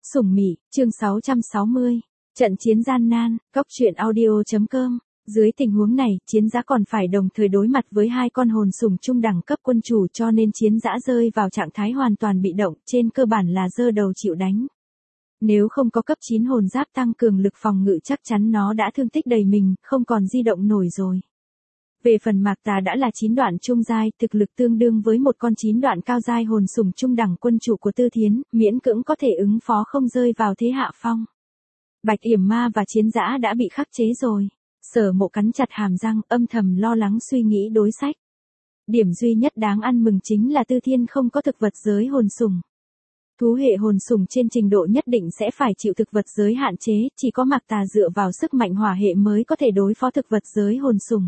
Sủng Mị, chương 660. Trận chiến gian nan, Cóc truyện audio.com. Dưới tình huống này, chiến dã còn phải đồng thời đối mặt với hai con hồn sủng trung đẳng cấp quân chủ, cho nên chiến dã rơi vào trạng thái hoàn toàn bị động, trên cơ bản là giơ đầu chịu đánh. Nếu không có cấp 9 hồn giáp tăng cường lực phòng ngự, chắc chắn nó đã thương tích đầy mình, không còn di động nổi rồi. Về phần Mạc Tà đã là 9 đoạn trung giai, thực lực tương đương với một con 9 đoạn cao giai hồn sủng trung đẳng quân chủ của Tư Thiến, miễn cưỡng có thể ứng phó, không rơi vào thế hạ phong. Bạch Yểm Ma và chiến dã đã bị khắc chế rồi. Sở Mộ cắn chặt hàm răng, âm thầm lo lắng suy nghĩ đối sách. Điểm duy nhất đáng ăn mừng chính là Tư Thiên không có thực vật giới hồn sủng. Thú hệ hồn sủng trên trình độ nhất định sẽ phải chịu thực vật giới hạn chế, chỉ có Mạc Tà dựa vào sức mạnh hỏa hệ mới có thể đối phó thực vật giới hồn sủng.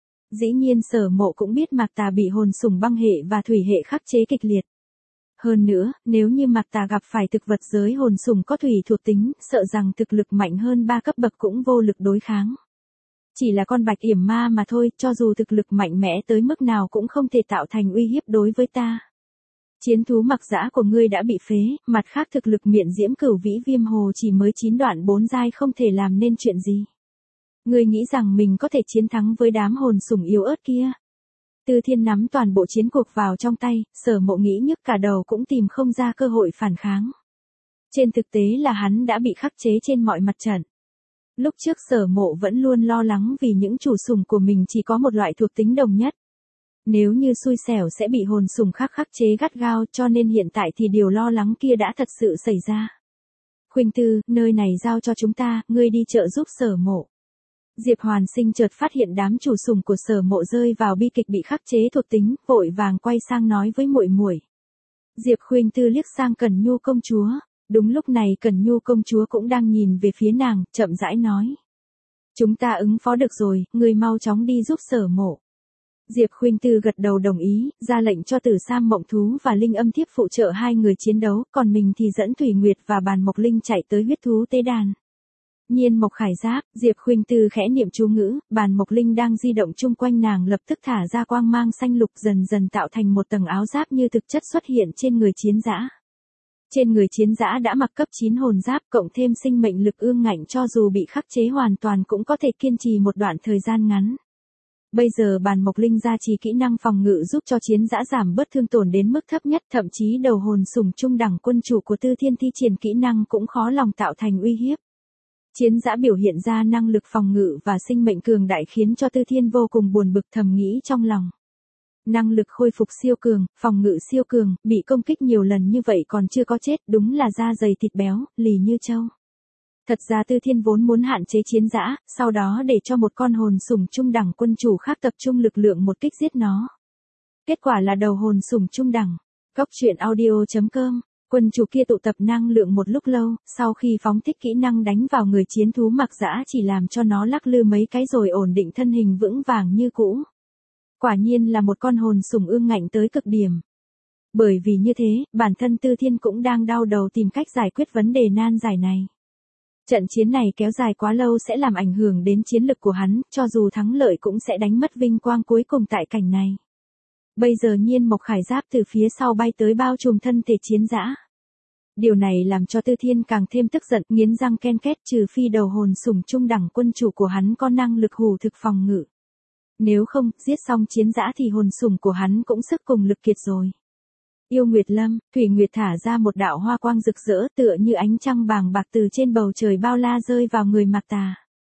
Dĩ nhiên Sở Mộ cũng biết Mạc Tà bị hồn sủng băng hệ và thủy hệ khắc chế kịch liệt. Hơn nữa, nếu như Mạc Tà gặp phải thực vật giới hồn sủng có thủy thuộc tính, sợ rằng thực lực mạnh hơn 3 cấp bậc cũng vô lực đối kháng. Chỉ là con Bạch Yểm Ma mà thôi, cho dù thực lực mạnh mẽ tới mức nào cũng không thể tạo thành uy hiếp đối với ta. Chiến thú Mặc Dã của ngươi đã bị phế, mặt khác thực lực Miện Diễm Cửu Vĩ Viêm Hồ chỉ mới 9 đoạn 4 giai, không thể làm nên chuyện gì. Ngươi nghĩ rằng mình có thể chiến thắng với đám hồn sủng yếu ớt kia? Tư Thiên nắm toàn bộ chiến cuộc vào trong tay, Sở Mộ nghĩ nhức cả đầu cũng tìm không ra cơ hội phản kháng. Trên thực tế là hắn đã bị khắc chế trên mọi mặt trận. Lúc trước Sở Mộ vẫn luôn lo lắng vì những chủ sủng của mình chỉ có một loại thuộc tính đồng nhất. Nếu như xui xẻo sẽ bị hồn sủng khác khắc chế gắt gao, cho nên hiện tại thì điều lo lắng kia đã thật sự xảy ra. Khuynh Tư, nơi này giao cho chúng ta, ngươi đi trợ giúp Sở Mộ. Diệp Hoàn Sinh chợt phát hiện đám chủ sủng của Sở Mộ rơi vào bi kịch bị khắc chế thuộc tính, vội vàng quay sang nói với muội muội. Diệp Khuynh Tư liếc sang Cẩn Nhu công chúa. Đúng lúc này Cẩn Nhu công chúa cũng đang nhìn về phía nàng, chậm rãi nói. Chúng ta ứng phó được rồi, ngươi mau chóng đi giúp Sở Mộ. Diệp Khuynh Tư gật đầu đồng ý, ra lệnh cho Tử Sam Mộng Thú và Linh Âm Thiếp phụ trợ hai người chiến đấu, còn mình thì dẫn Thủy Nguyệt và Bàn Mộc Linh chạy tới huyết thú tế đàn. Nhiên Mộc Khải Giáp, Diệp Khuynh Tư khẽ niệm chú ngữ, Bàn Mộc Linh đang di động chung quanh nàng lập tức thả ra quang mang xanh lục, dần dần tạo thành một tầng áo giáp như thực chất xuất hiện trên người chiến dã. Trên người chiến dã đã mặc cấp 9 hồn giáp, cộng thêm sinh mệnh lực ương ngạnh, cho dù bị khắc chế hoàn toàn cũng có thể kiên trì một đoạn thời gian ngắn. Bây giờ Bàn Mộc Linh gia trì kỹ năng phòng ngự giúp cho chiến dã giảm bớt thương tổn đến mức thấp nhất, thậm chí đầu hồn sủng trung đẳng quân chủ của Tư Thiên thi triển kỹ năng cũng khó lòng tạo thành uy hiếp. Chiến dã biểu hiện ra năng lực phòng ngự và sinh mệnh cường đại khiến cho Tư Thiên vô cùng buồn bực, thầm nghĩ trong lòng. Năng lực khôi phục siêu cường, phòng ngự siêu cường, bị công kích nhiều lần như vậy còn chưa có chết, đúng là da dày thịt béo, lì như trâu. Thật ra Tư Thiên vốn muốn hạn chế chiến dã, sau đó để cho một con hồn sủng trung đẳng quân chủ khác tập trung lực lượng một kích giết nó. Kết quả là đầu hồn sủng trung đẳng. Cóc truyện audio.com. Quân chủ kia tụ tập năng lượng một lúc lâu, sau khi phóng thích kỹ năng đánh vào người chiến thú Mặc Dã chỉ làm cho nó lắc lư mấy cái rồi ổn định thân hình vững vàng như cũ. Quả nhiên là một con hồn sủng ương ngạnh tới cực điểm. Bởi vì như thế, bản thân Tư Thiên cũng đang đau đầu tìm cách giải quyết vấn đề nan giải này. Trận chiến này kéo dài quá lâu sẽ làm ảnh hưởng đến chiến lực của hắn, cho dù thắng lợi cũng sẽ đánh mất vinh quang cuối cùng tại cảnh này. Bây giờ Nhiên Mộc Khải Giáp từ phía sau bay tới bao trùm thân thể chiến dã. Điều này làm cho Tư Thiên càng thêm tức giận, nghiến răng ken két, trừ phi đầu hồn sủng trung đẳng quân chủ của hắn có năng lực hủ thực phòng ngự. Nếu không, giết xong chiến dã thì hồn sủng của hắn cũng sức cùng lực kiệt rồi. Yêu Nguyệt Lâm, Thủy Nguyệt thả ra một đạo hoa quang rực rỡ tựa như ánh trăng bàng bạc từ trên bầu trời bao la rơi vào người Mạc Tà.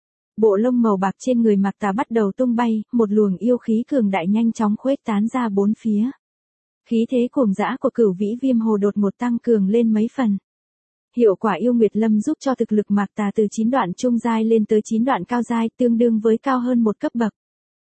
Bộ lông màu bạc trên người Mạc Tà bắt đầu tung bay, một luồng yêu khí cường đại nhanh chóng khuếch tán ra bốn phía. Khí thế cuồng dã của Cửu Vĩ Viêm Hồ đột ngột tăng cường lên mấy phần. Hiệu quả Yêu Nguyệt Lâm giúp cho thực lực Mạc Tà từ 9 đoạn trung giai lên tới 9 đoạn cao giai, tương đương với cao hơn một cấp bậc.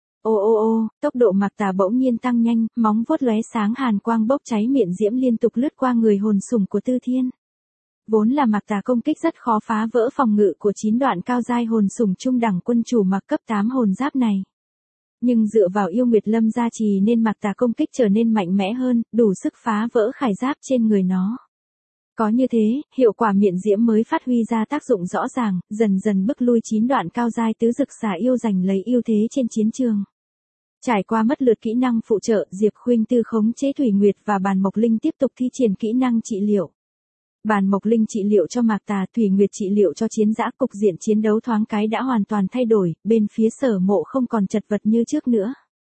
Ô, tốc độ Mạc Tà bỗng nhiên tăng nhanh, móng vuốt lóe sáng hàn quang bốc cháy, miệng diễm liên tục lướt qua người hồn sủng của Tư Thiên. Vốn là Mạc Tà công kích rất khó phá vỡ phòng ngự của 9 đoạn cao giai hồn sủng trung đẳng quân chủ mặc cấp 8 hồn giáp này. Nhưng dựa vào Yêu Nguyệt Lâm gia trì nên Mạc Tà công kích trở nên mạnh mẽ hơn, đủ sức phá vỡ khải giáp trên người nó. Có như thế, hiệu quả miệng diễm mới phát huy ra tác dụng rõ ràng, dần dần bức lui 9 đoạn cao giai tứ dực xà yêu giành lấy ưu thế trên chiến trường. Trải qua mất lượt kỹ năng phụ trợ, Diệp Khuynh Tư khống chế Thủy Nguyệt và Bàn Mộc Linh tiếp tục thi triển kỹ năng trị liệu. Bàn Mộc Linh trị liệu cho Mạc Tà, Thủy Nguyệt trị liệu cho Chiến Dã, cục diện chiến đấu thoáng cái đã hoàn toàn thay đổi, bên phía Sở Mộ không còn chật vật như trước nữa.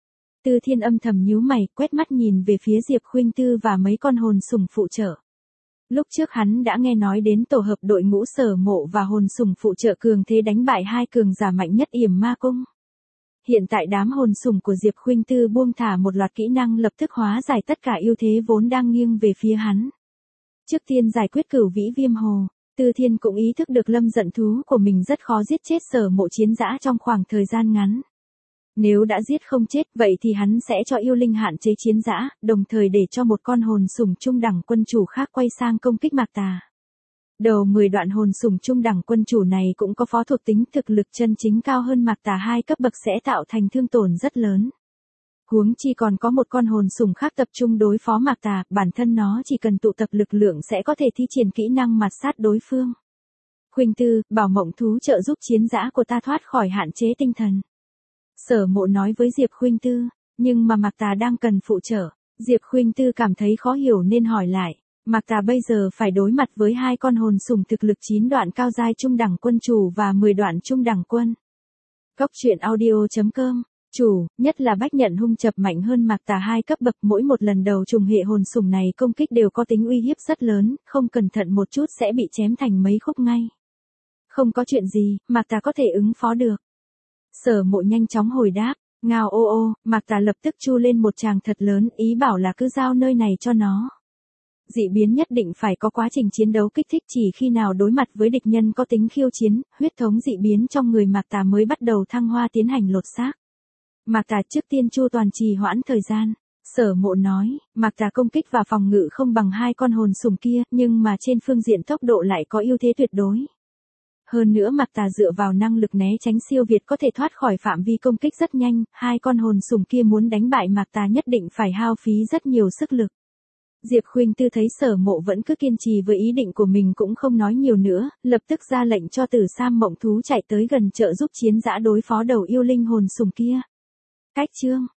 Tư Thiên âm thầm nhíu mày, quét mắt nhìn về phía Diệp Khuynh Tư và mấy con hồn sủng phụ trợ. Lúc trước hắn đã nghe nói đến tổ hợp đội ngũ Sở Mộ và hồn sủng phụ trợ cường thế đánh bại hai cường giả mạnh nhất Yểm Ma Cung. Hiện tại đám hồn sủng của Diệp Khuynh Tư buông thả một loạt kỹ năng lập tức hóa giải tất cả ưu thế vốn đang nghiêng về phía hắn. Trước tiên giải quyết Cửu Vĩ Viêm Hồ, Tư Thiên cũng ý thức được Lâm Giận Thú của mình rất khó giết chết Sở Mộ Chiến Dã trong khoảng thời gian ngắn. Nếu đã giết không chết, vậy thì hắn sẽ cho yêu linh hạn chế Chiến Dã, đồng thời để cho một con hồn sủng trung đẳng quân chủ khác quay sang công kích Mạc Tà. Đầu 10 đoạn hồn sủng trung đẳng quân chủ này cũng có phó thuộc tính thực lực chân chính cao hơn Mạc Tà 2 cấp bậc sẽ tạo thành thương tổn rất lớn. Huống chi còn có một con hồn sủng khác tập trung đối phó Mạc Tà, bản thân nó chỉ cần tụ tập lực lượng sẽ có thể thi triển kỹ năng mạt sát đối phương. Khuynh Tư, bảo Mộng Thú trợ giúp Chiến Dã của ta thoát khỏi hạn chế tinh thần. Sở Mộ nói với Diệp Khuynh Tư, nhưng mà Mạc Tà đang cần phụ trợ. Diệp Khuynh Tư cảm thấy khó hiểu nên hỏi lại, Mạc Tà bây giờ phải đối mặt với hai con hồn sủng thực lực 9 đoạn cao giai trung đẳng quân chủ và 10 đoạn trung đẳng quân. Cốc truyện audio.com, chủ, nhất là Bách Nhận hung chập mạnh hơn Mạc Tà 2 cấp bậc, mỗi một lần đầu trùng hệ hồn sủng này công kích đều có tính uy hiếp rất lớn, không cẩn thận một chút sẽ bị chém thành mấy khúc ngay. Không có chuyện gì, Mạc Tà có thể ứng phó được. Sở Mộ nhanh chóng hồi đáp, ngao ô ô, Mạc Tà lập tức chu lên một tràng thật lớn, ý bảo là cứ giao nơi này cho nó. Dị biến nhất định phải có quá trình chiến đấu kích thích, chỉ khi nào đối mặt với địch nhân có tính khiêu chiến, huyết thống dị biến trong người Mạc Tà mới bắt đầu thăng hoa tiến hành lột xác. Mạc Tà trước tiên chu toàn trì hoãn thời gian. Sở Mộ nói, Mạc Tà công kích và phòng ngự không bằng hai con hồn sủng kia, nhưng mà trên phương diện tốc độ lại có ưu thế tuyệt đối. Hơn nữa Mạc Tà dựa vào năng lực né tránh siêu việt có thể thoát khỏi phạm vi công kích rất nhanh, hai con hồn sủng kia muốn đánh bại Mạc Tà nhất định phải hao phí rất nhiều sức lực. Diệp Khuynh Tư thấy Sở Mộ vẫn cứ kiên trì với ý định của mình cũng không nói nhiều nữa, lập tức ra lệnh cho Tử Sam Mộng Thú chạy tới gần trợ giúp Chiến Dã đối phó đầu yêu linh hồn sủng kia. Cách chương